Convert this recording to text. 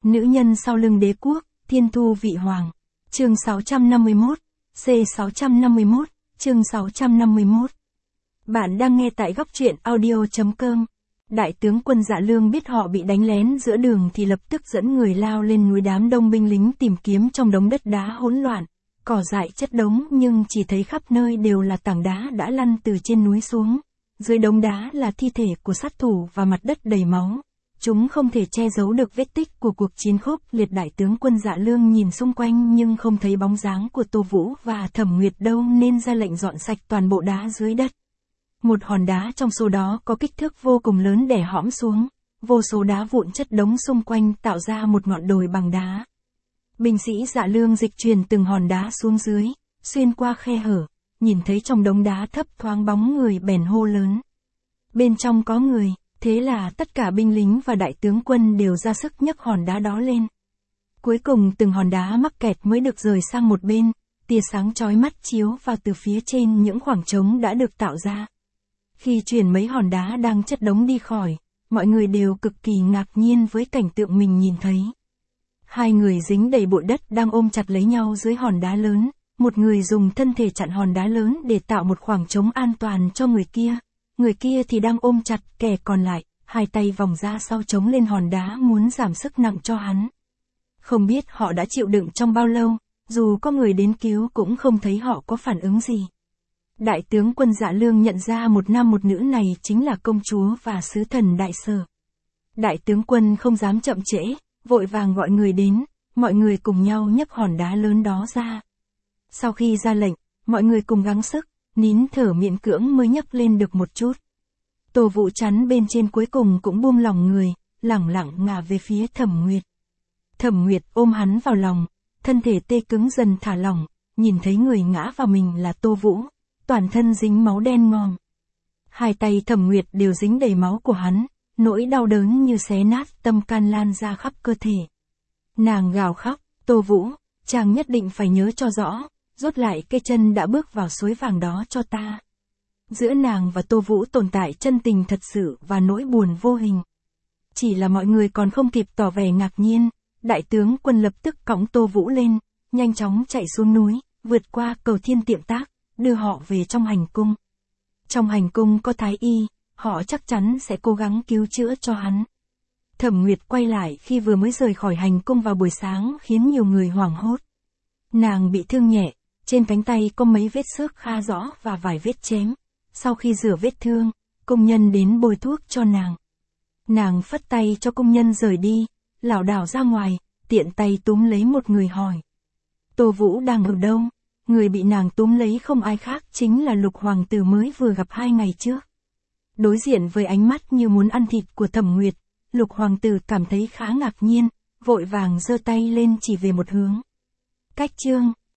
Nữ nhân sau lưng đế quốc, thiên thu vị hoàng. Chương 651, C651, chương 651. Bạn đang nghe tại góc truyện audio.com. Đại tướng quân Dạ Lương biết họ bị đánh lén giữa đường thì lập tức dẫn người lao lên núi, đám đông binh lính tìm kiếm trong đống đất đá hỗn loạn, cỏ dại chất đống, nhưng chỉ thấy khắp nơi đều là tảng đá đã lăn từ trên núi xuống. Dưới đống đá là thi thể của sát thủ và mặt đất đầy máu. Chúng không thể che giấu được vết tích của cuộc chiến khốc liệt. Đại tướng quân Dạ Lương nhìn xung quanh nhưng không thấy bóng dáng của Tô Vũ và Thẩm Nguyệt đâu, nên ra lệnh dọn sạch toàn bộ đá dưới đất. Một hòn đá trong số đó có kích thước vô cùng lớn đè hõm xuống, vô số đá vụn chất đống xung quanh tạo ra một ngọn đồi bằng đá. Binh sĩ Dạ Lương dịch chuyển từng hòn đá xuống dưới, xuyên qua khe hở, nhìn thấy trong đống đá thấp thoáng bóng người bèn hô lớn. Bên trong có người. Thế là tất cả binh lính và đại tướng quân đều ra sức nhấc hòn đá đó lên. Cuối cùng từng hòn đá mắc kẹt mới được rời sang một bên, tia sáng chói mắt chiếu vào từ phía trên những khoảng trống đã được tạo ra. Khi chuyển mấy hòn đá đang chất đống đi khỏi, mọi người đều cực kỳ ngạc nhiên với cảnh tượng mình nhìn thấy. Hai người dính đầy bụi đất đang ôm chặt lấy nhau dưới hòn đá lớn, một người dùng thân thể chặn hòn đá lớn để tạo một khoảng trống an toàn cho người kia. Người kia thì đang ôm chặt kẻ còn lại, hai tay vòng ra sau chống lên hòn đá muốn giảm sức nặng cho hắn. Không biết họ đã chịu đựng trong bao lâu, dù có người đến cứu cũng không thấy họ có phản ứng gì. Đại tướng quân Dạ Lương nhận ra một nam một nữ này chính là công chúa và sứ thần Đại Sở. Đại tướng quân không dám chậm trễ, vội vàng gọi người đến, mọi người cùng nhau nhấc hòn đá lớn đó ra. Sau khi ra lệnh, mọi người cùng gắng sức, nín thở miễn cưỡng mới nhấc lên được một chút. Tô Vũ chắn bên trên cuối cùng cũng buông lòng người, lẳng lặng ngả về phía Thẩm Nguyệt. Thẩm Nguyệt ôm hắn vào lòng, thân thể tê cứng dần thả lỏng, nhìn thấy người ngã vào mình là Tô Vũ, toàn thân dính máu đen ngòm. Hai tay Thẩm Nguyệt đều dính đầy máu của hắn, nỗi đau đớn như xé nát tâm can lan ra khắp cơ thể. Nàng gào khóc, Tô Vũ, chàng nhất định phải nhớ cho rõ, rút lại cây chân đã bước vào suối vàng đó cho ta. Giữa nàng và Tô Vũ tồn tại chân tình thật sự và nỗi buồn vô hình. Chỉ là mọi người còn không kịp tỏ vẻ ngạc nhiên, đại tướng quân lập tức cõng Tô Vũ lên, nhanh chóng chạy xuống núi, vượt qua cầu Thiên Tiệm Tác, đưa họ về trong hành cung. Trong hành cung có thái y, họ chắc chắn sẽ cố gắng cứu chữa cho hắn. Thẩm Nguyệt quay lại khi vừa mới rời khỏi hành cung vào buổi sáng khiến nhiều người hoảng hốt. Nàng bị thương nhẹ, trên cánh tay có mấy vết xước khá rõ và vài vết chém. Sau khi rửa vết thương, công nhân đến bôi thuốc cho nàng. Nàng phất tay cho công nhân rời đi, lảo đảo ra ngoài, tiện tay túm lấy một người hỏi. Tô Vũ đang ở đâu? Người bị nàng túm lấy không ai khác chính là Lục hoàng tử mới vừa gặp 2 ngày trước. Đối diện với ánh mắt như muốn ăn thịt của Thẩm Nguyệt, Lục hoàng tử cảm thấy khá ngạc nhiên, vội vàng giơ tay lên chỉ về một hướng. Cách chương